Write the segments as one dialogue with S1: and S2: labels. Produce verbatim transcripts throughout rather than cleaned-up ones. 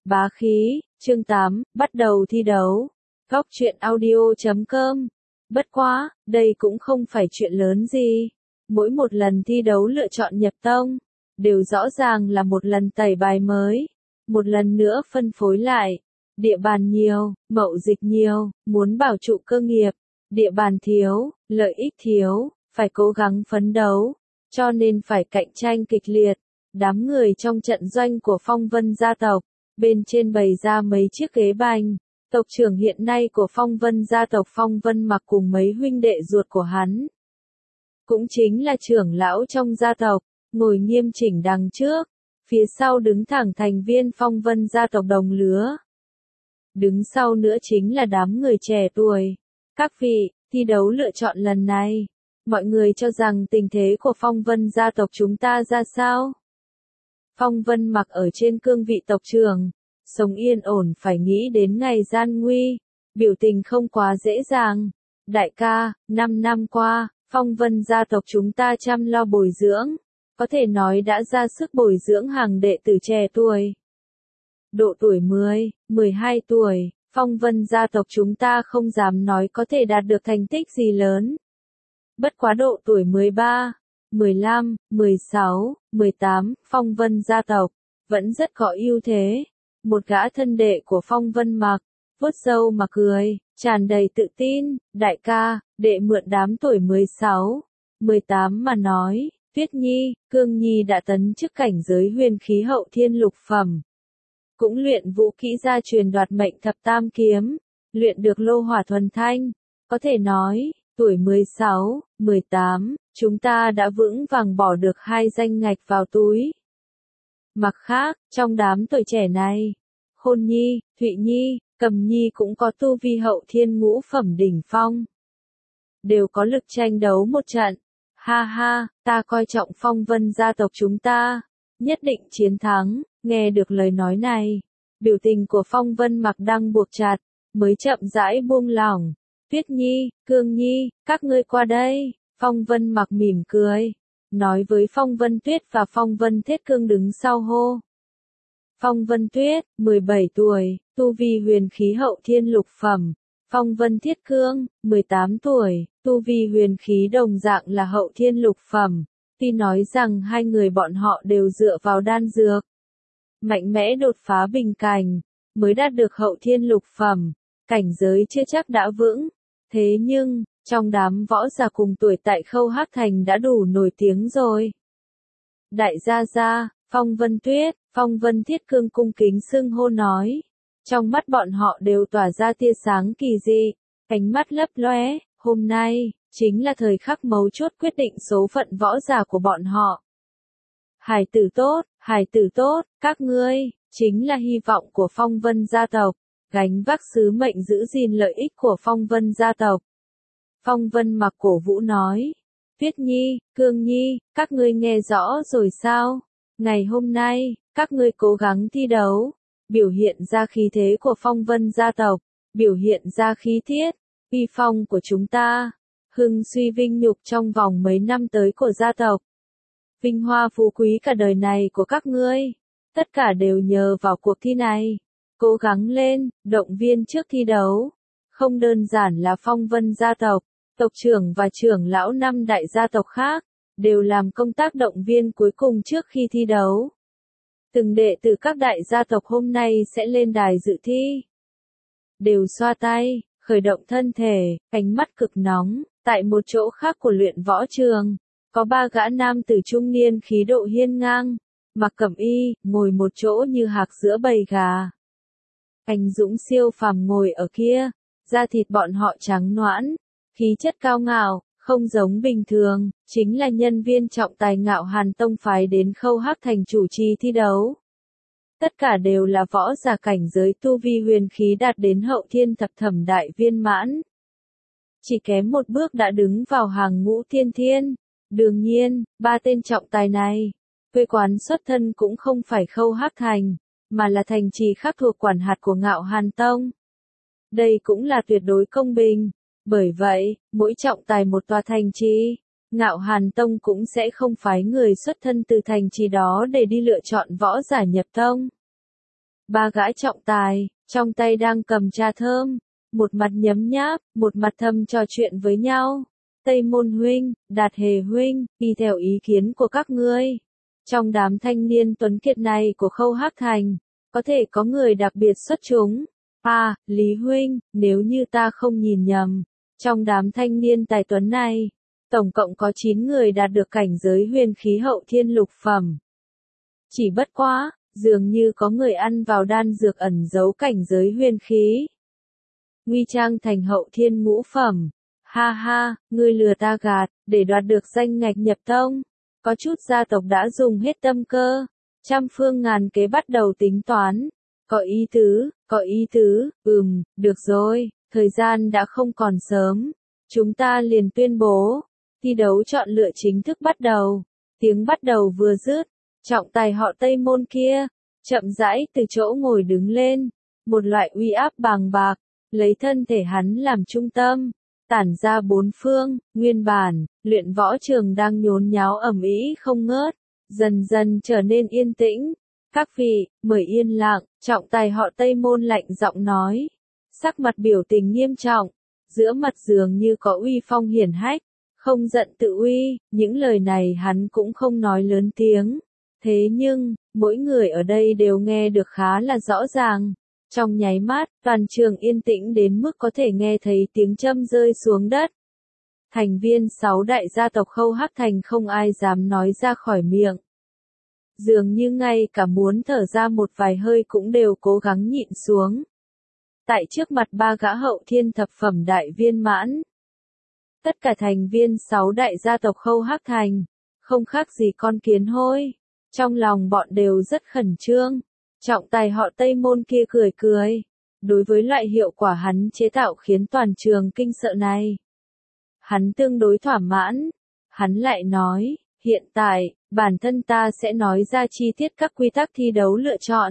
S1: Bá khí, chương tám, bắt đầu thi đấu. Góc truyện audio chấm com. Bất quá, đây cũng không phải chuyện lớn gì. Mỗi một lần thi đấu lựa chọn nhập tông, đều rõ ràng là một lần tẩy bài mới. Một lần nữa phân phối lại. Địa bàn nhiều, mậu dịch nhiều, muốn bảo trụ cơ nghiệp. Địa bàn thiếu, lợi ích thiếu, phải cố gắng phấn đấu. Cho nên phải cạnh tranh kịch liệt. Đám người trong trận doanh của Phong Vân gia tộc, bên trên bày ra mấy chiếc ghế bành. Tộc trưởng hiện nay của Phong Vân gia tộc Phong Vân Mặc cùng mấy huynh đệ ruột của hắn, cũng chính là trưởng lão trong gia tộc, ngồi nghiêm chỉnh đằng trước, phía sau đứng thẳng thành viên Phong Vân gia tộc đồng lứa. Đứng sau nữa chính là đám người trẻ tuổi. Các vị, thi đấu lựa chọn lần này, mọi người cho rằng tình thế của Phong Vân gia tộc chúng ta ra sao? Phong Vân Mặc ở trên cương vị tộc trưởng, sống yên ổn phải nghĩ đến ngày gian nguy, biểu tình không quá dễ dàng. Đại ca, năm năm qua, Phong Vân gia tộc chúng ta chăm lo bồi dưỡng, có thể nói đã ra sức bồi dưỡng hàng đệ tử trẻ tuổi. Độ tuổi mười, mười hai tuổi, Phong Vân gia tộc chúng ta không dám nói có thể đạt được thành tích gì lớn. Bất quá độ tuổi mười ba, mười lăm, mười sáu, mười tám, Phong Vân gia tộc vẫn rất có ưu thế. Một gã thân đệ của Phong Vân Mặc, vuốt râu mà cười, tràn đầy tự tin, đại ca, đệ mượn đám tuổi mười sáu, mười tám mà nói, Tuyết Nhi, Cương Nhi đã tấn chức cảnh giới huyền khí hậu thiên lục phẩm. Cũng luyện vũ kỹ gia truyền đoạt mệnh thập tam kiếm, luyện được lô hỏa thuần thanh, có thể nói, tuổi mười sáu, mười tám, chúng ta đã vững vàng bỏ được hai danh ngạch vào túi. Mặt khác, trong đám tuổi trẻ này, Khôn Nhi, Thụy Nhi, Cầm Nhi cũng có tu vi hậu thiên ngũ phẩm đỉnh phong. Đều có lực tranh đấu một trận. Ha ha, ta coi trọng Phong Vân gia tộc chúng ta, nhất định chiến thắng. Nghe được lời nói này, biểu tình của Phong Vân Mặc đang buộc chặt, mới chậm rãi buông lỏng. Tuyết Nhi, Cương Nhi, các ngươi qua đây. Phong Vân Mặc mỉm cười, nói với Phong Vân Tuyết và Phong Vân Thiết Cương đứng sau hô. Phong Vân Tuyết, mười bảy tuổi, tu vi huyền khí hậu thiên lục phẩm. Phong Vân Thiết Cương, mười tám tuổi, tu vi huyền khí đồng dạng là hậu thiên lục phẩm. Tuy nói rằng hai người bọn họ đều dựa vào đan dược, mạnh mẽ đột phá bình cảnh, mới đạt được hậu thiên lục phẩm, cảnh giới chưa chắc đã vững. Thế nhưng, trong đám võ giả cùng tuổi tại Khâu Hắc Thành đã đủ nổi tiếng rồi. Đại gia gia, Phong Vân Tuyết, Phong Vân Thiết Cương cung kính xưng hô nói. Trong mắt bọn họ đều tỏa ra tia sáng kỳ dị, ánh mắt lấp lóe, hôm nay, chính là thời khắc mấu chốt quyết định số phận võ giả của bọn họ. Hải tử tốt, hải tử tốt, các ngươi, chính là hy vọng của Phong Vân gia tộc, gánh vác sứ mệnh giữ gìn lợi ích của Phong Vân gia tộc. Phong Vân Mặc cổ vũ nói, Tuyết Nhi, Cương Nhi, các ngươi nghe rõ rồi sao? Ngày hôm nay, các ngươi cố gắng thi đấu, biểu hiện ra khí thế của Phong Vân gia tộc, biểu hiện ra khí thiết, uy phong của chúng ta, hưng suy vinh nhục trong vòng mấy năm tới của gia tộc. Vinh hoa phú quý cả đời này của các ngươi, tất cả đều nhờ vào cuộc thi này. Cố gắng lên, động viên trước thi đấu. Không đơn giản là Phong Vân gia tộc, tộc trưởng và trưởng lão năm đại gia tộc khác, đều làm công tác động viên cuối cùng trước khi thi đấu. Từng đệ tử các đại gia tộc hôm nay sẽ lên đài dự thi. Đều xoa tay, khởi động thân thể, ánh mắt cực nóng. Tại một chỗ khác của luyện võ trường, có ba gã nam tử trung niên khí độ hiên ngang, mặc cẩm y, ngồi một chỗ như hạc giữa bầy gà. Anh dũng siêu phàm ngồi ở kia, da thịt bọn họ trắng nõn, khí chất cao ngạo, không giống bình thường, chính là nhân viên trọng tài Ngạo Hàn Tông phái đến Khâu Hắc Thành chủ trì thi đấu. Tất cả đều là võ giả cảnh giới tu vi huyền khí đạt đến hậu thiên thập thẩm đại viên mãn. Chỉ kém một bước đã đứng vào hàng ngũ thiên thiên. Đương nhiên, ba tên trọng tài này, quê quán xuất thân cũng không phải Khâu Hắc Thành, mà là thành trì khác thuộc quản hạt của Ngạo Hàn Tông. Đây cũng là tuyệt đối công bình, bởi vậy, mỗi trọng tài một tòa thành trì, Ngạo Hàn Tông cũng sẽ không phái người xuất thân từ thành trì đó để đi lựa chọn võ giả nhập tông. Ba gã trọng tài, trong tay đang cầm trà thơm, một mặt nhấm nháp, một mặt thầm trò chuyện với nhau. Tây Môn huynh, Đạt Hề huynh, y theo ý kiến của các ngươi. Trong đám thanh niên tuấn kiệt này của Khâu Hắc Thành, có thể có người đặc biệt xuất chúng. À, Lý huynh, nếu như ta không nhìn nhầm, trong đám thanh niên tài tuấn này, tổng cộng có chín người đạt được cảnh giới huyền khí hậu thiên lục phẩm. Chỉ bất quá, dường như có người ăn vào đan dược ẩn giấu cảnh giới huyền khí. Nguy trang thành hậu thiên ngũ phẩm. Ha ha, ngươi lừa ta gạt, để đoạt được danh ngạch nhập tông. Có chút gia tộc đã dùng hết tâm cơ, trăm phương ngàn kế bắt đầu tính toán. Có ý tứ, có ý tứ, ừm, được rồi, thời gian đã không còn sớm. Chúng ta liền tuyên bố, thi đấu chọn lựa chính thức bắt đầu. Tiếng bắt đầu vừa dứt, trọng tài họ Tây Môn kia, chậm rãi từ chỗ ngồi đứng lên, một loại uy áp bàng bạc, lấy thân thể hắn làm trung tâm, tản ra bốn phương. Nguyên bản, luyện võ trường đang nhốn nháo ầm ĩ không ngớt, dần dần trở nên yên tĩnh. Các vị, mời yên lặng, trọng tài họ Tây Môn lạnh giọng nói, sắc mặt biểu tình nghiêm trọng, giữa mặt dường như có uy phong hiển hách, không giận tự uy. Những lời này hắn cũng không nói lớn tiếng, thế nhưng, mỗi người ở đây đều nghe được khá là rõ ràng. Trong nháy mắt, toàn trường yên tĩnh đến mức có thể nghe thấy tiếng châm rơi xuống đất. Thành viên sáu đại gia tộc Khâu Hắc Thành không ai dám nói ra khỏi miệng. Dường như ngay cả muốn thở ra một vài hơi cũng đều cố gắng nhịn xuống. Tại trước mặt ba gã hậu thiên thập phẩm đại viên mãn, tất cả thành viên sáu đại gia tộc Khâu Hắc Thành, không khác gì con kiến hôi. Trong lòng bọn đều rất khẩn trương. Trọng tài họ Tây Môn kia cười cười. Đối với loại hiệu quả hắn chế tạo khiến toàn trường kinh sợ này, hắn tương đối thỏa mãn. Hắn lại nói, hiện tại, bản thân ta sẽ nói ra chi tiết các quy tắc thi đấu lựa chọn.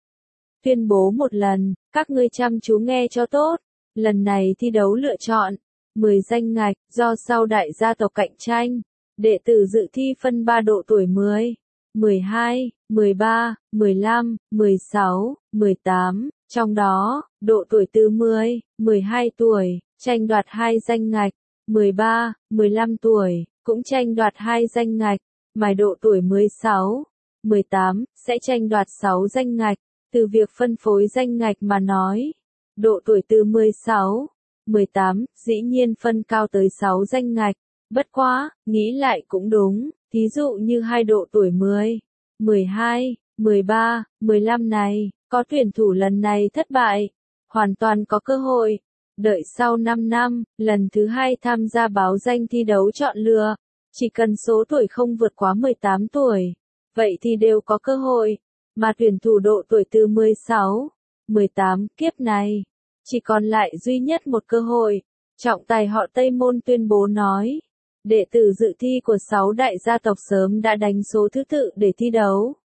S1: Tuyên bố một lần, các ngươi chăm chú nghe cho tốt. Lần này thi đấu lựa chọn mười danh ngạch, do sau đại gia tộc cạnh tranh. Đệ tử dự thi phân ba độ tuổi mười, mười hai, mười ba, mười lăm, mười sáu, mười tám, trong đó, độ tuổi từ mười, mười hai tuổi, tranh đoạt hai danh ngạch, mười ba, mười lăm tuổi, cũng tranh đoạt hai danh ngạch, mà độ tuổi mười sáu, mười tám, sẽ tranh đoạt sáu danh ngạch. Từ việc phân phối danh ngạch mà nói, độ tuổi từ mười sáu, mười tám, dĩ nhiên phân cao tới sáu danh ngạch. Bất quá, nghĩ lại cũng đúng, thí dụ như hai độ tuổi mười, mười hai, mười ba, mười lăm này, có tuyển thủ lần này thất bại, hoàn toàn có cơ hội. Đợi sau năm năm, lần thứ hai tham gia báo danh thi đấu chọn lựa, chỉ cần số tuổi không vượt quá mười tám tuổi, vậy thì đều có cơ hội. Mà tuyển thủ độ tuổi từ mười sáu, mười tám, kiếp này, chỉ còn lại duy nhất một cơ hội. Trọng tài họ Tây Môn tuyên bố nói, đệ tử dự thi của sáu đại gia tộc sớm đã đánh số thứ tự để thi đấu.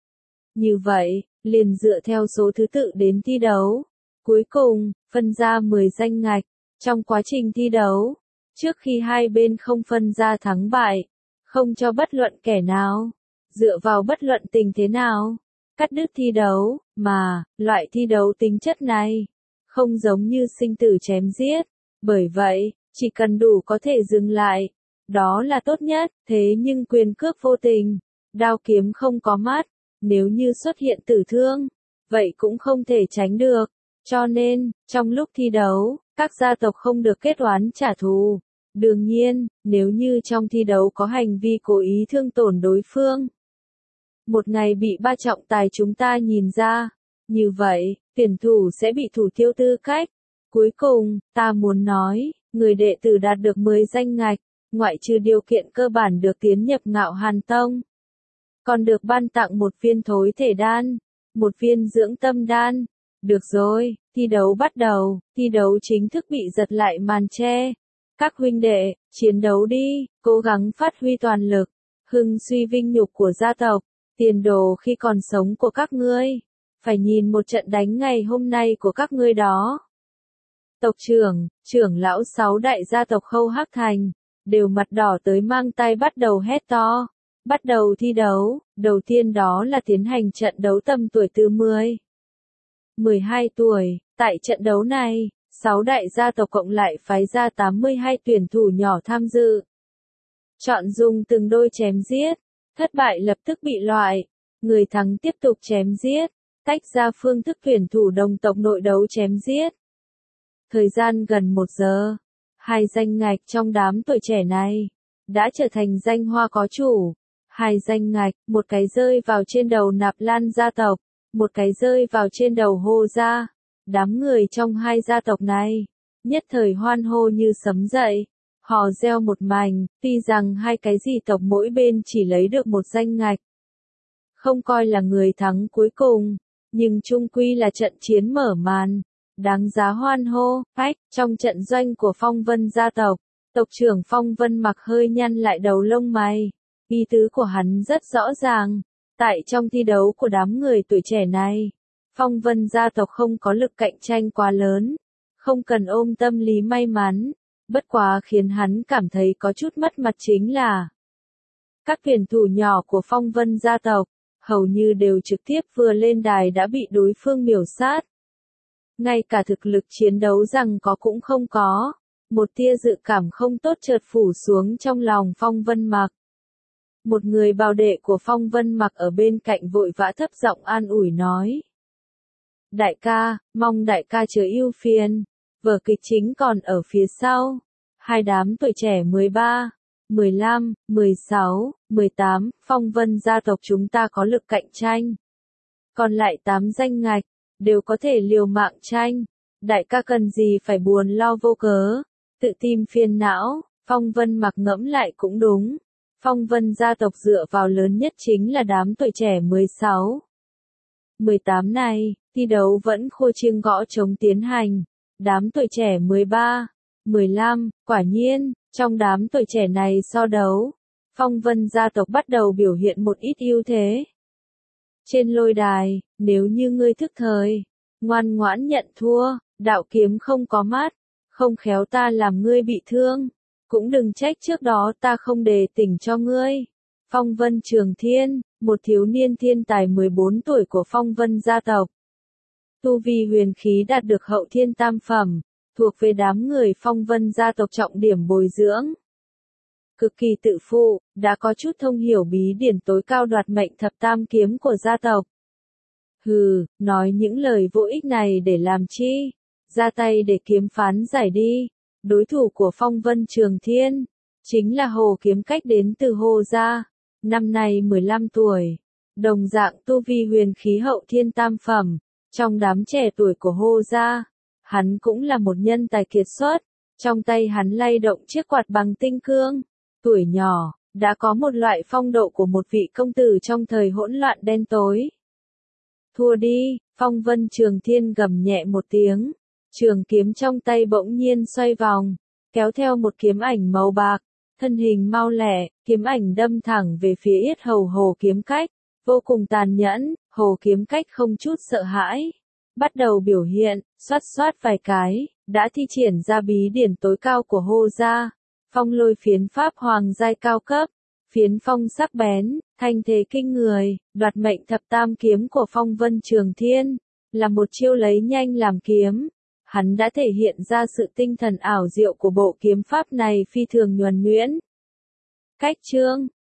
S1: Như vậy, liền dựa theo số thứ tự đến thi đấu. Cuối cùng, phân ra mười danh ngạch. Trong quá trình thi đấu, trước khi hai bên không phân ra thắng bại, không cho bất luận kẻ nào, dựa vào bất luận tình thế nào, cắt đứt thi đấu, mà, loại thi đấu tính chất này, không giống như sinh tử chém giết. Bởi vậy, chỉ cần đủ có thể dừng lại, đó là tốt nhất. Thế nhưng quyền cước vô tình, đao kiếm không có mắt, nếu như xuất hiện tử thương, vậy cũng không thể tránh được. Cho nên, trong lúc thi đấu, các gia tộc không được kết oán trả thù. Đương nhiên, nếu như trong thi đấu có hành vi cố ý thương tổn đối phương, một ngày bị ba trọng tài chúng ta nhìn ra, như vậy, tuyển thủ sẽ bị thủ tiêu tư cách. Cuối cùng, ta muốn nói, người đệ tử đạt được mười danh ngạch, ngoại trừ điều kiện cơ bản được tiến nhập Ngạo Hàn Tông, còn được ban tặng một viên thối thể đan, một viên dưỡng tâm đan. Được rồi, thi đấu bắt đầu, thi đấu chính thức bị giật lại màn che. Các huynh đệ, chiến đấu đi, cố gắng phát huy toàn lực, hưng suy vinh nhục của gia tộc, tiền đồ khi còn sống của các ngươi. Phải nhìn một trận đánh ngày hôm nay của các ngươi đó. Tộc trưởng, trưởng lão sáu đại gia tộc Khâu Hắc Thành, đều mặt đỏ tới mang tay bắt đầu hét to. Bắt đầu thi đấu, đầu tiên đó là tiến hành trận đấu tầm tuổi từ mười, mười hai tuổi, tại trận đấu này, sáu đại gia tộc cộng lại phái ra tám mươi hai tuyển thủ nhỏ tham dự. Chọn dùng từng đôi chém giết, thất bại lập tức bị loại, người thắng tiếp tục chém giết, tách ra phương thức tuyển thủ đồng tộc nội đấu chém giết. Thời gian gần một giờ, hai danh ngạch trong đám tuổi trẻ này đã trở thành danh hoa có chủ. Hai danh ngạch, một cái rơi vào trên đầu Nạp Lan gia tộc, một cái rơi vào trên đầu Hồ gia. Đám người trong hai gia tộc này, nhất thời hoan hô như sấm dậy, hò reo một mảnh, tuy rằng hai cái dị tộc mỗi bên chỉ lấy được một danh ngạch. Không coi là người thắng cuối cùng, nhưng chung quy là trận chiến mở màn, đáng giá hoan hô. Phách, trong trận doanh của Phong Vân gia tộc, tộc trưởng Phong Vân Mặc hơi nhăn lại đầu lông mày. Ý tứ của hắn rất rõ ràng, tại trong thi đấu của đám người tuổi trẻ này, Phong Vân gia tộc không có lực cạnh tranh quá lớn, không cần ôm tâm lý may mắn, bất quá khiến hắn cảm thấy có chút mất mặt chính là các tuyển thủ nhỏ của Phong Vân gia tộc, hầu như đều trực tiếp vừa lên đài đã bị đối phương miểu sát. Ngay cả thực lực chiến đấu rằng có cũng không có, một tia dự cảm không tốt chợt phủ xuống trong lòng Phong Vân Mặc. Một người bào đệ của Phong Vân Mặc ở bên cạnh vội vã thấp giọng an ủi nói. Đại ca, mong đại ca chớ ưu phiền, vở kịch chính còn ở phía sau. Hai đám tuổi trẻ mười ba, mười lăm, mười sáu, mười tám, Phong Vân gia tộc chúng ta có lực cạnh tranh. Còn lại tám danh ngạch, đều có thể liều mạng tranh. Đại ca cần gì phải buồn lo vô cớ, tự tìm phiền não. Phong Vân Mặc ngẫm lại cũng đúng. Phong Vân gia tộc dựa vào lớn nhất chính là đám tuổi trẻ mười sáu, mười tám này, thi đấu vẫn khô chiêng gõ trống tiến hành. Đám tuổi trẻ mười ba, mười lăm, quả nhiên, trong đám tuổi trẻ này so đấu, Phong Vân gia tộc bắt đầu biểu hiện một ít ưu thế. Trên lôi đài, nếu như ngươi thức thời, ngoan ngoãn nhận thua, đạo kiếm không có mắt, không khéo ta làm ngươi bị thương. Cũng đừng trách trước đó ta không đề tỉnh cho ngươi. Phong Vân Trường Thiên, một thiếu niên thiên tài mười bốn tuổi của Phong Vân gia tộc. Tu vi huyền khí đạt được hậu thiên tam phẩm, thuộc về đám người Phong Vân gia tộc trọng điểm bồi dưỡng. Cực kỳ tự phụ, đã có chút thông hiểu bí điển tối cao đoạt mệnh thập tam kiếm của gia tộc. Hừ, nói những lời vô ích này để làm chi? Ra tay để kiếm phán giải đi. Đối thủ của Phong Vân Trường Thiên, chính là Hồ Kiếm Cách đến từ Hồ gia, năm nay mười lăm tuổi, đồng dạng tu vi huyền khí hậu thiên tam phẩm, trong đám trẻ tuổi của Hồ gia, hắn cũng là một nhân tài kiệt xuất, trong tay hắn lay động chiếc quạt bằng tinh cương, tuổi nhỏ, đã có một loại phong độ của một vị công tử trong thời hỗn loạn đen tối. Thua đi, Phong Vân Trường Thiên gầm nhẹ một tiếng. Trường kiếm trong tay bỗng nhiên xoay vòng, kéo theo một kiếm ảnh màu bạc, thân hình mau lẹ, kiếm ảnh đâm thẳng về phía yết hầu Hồ Kiếm Cách, vô cùng tàn nhẫn. Hồ Kiếm Cách không chút sợ hãi, bắt đầu biểu hiện, xoát xoát vài cái, đã thi triển ra bí điển tối cao của Hồ gia, phong lôi phiến pháp hoàng giai cao cấp, phiến phong sắc bén, thanh thế kinh người, đoạt mệnh thập tam kiếm của Phong Vân Trường Thiên, là một chiêu lấy nhanh làm kiếm. Hắn đã thể hiện ra sự tinh thần ảo diệu của bộ kiếm pháp này phi thường nhuần nhuyễn. Cách chương,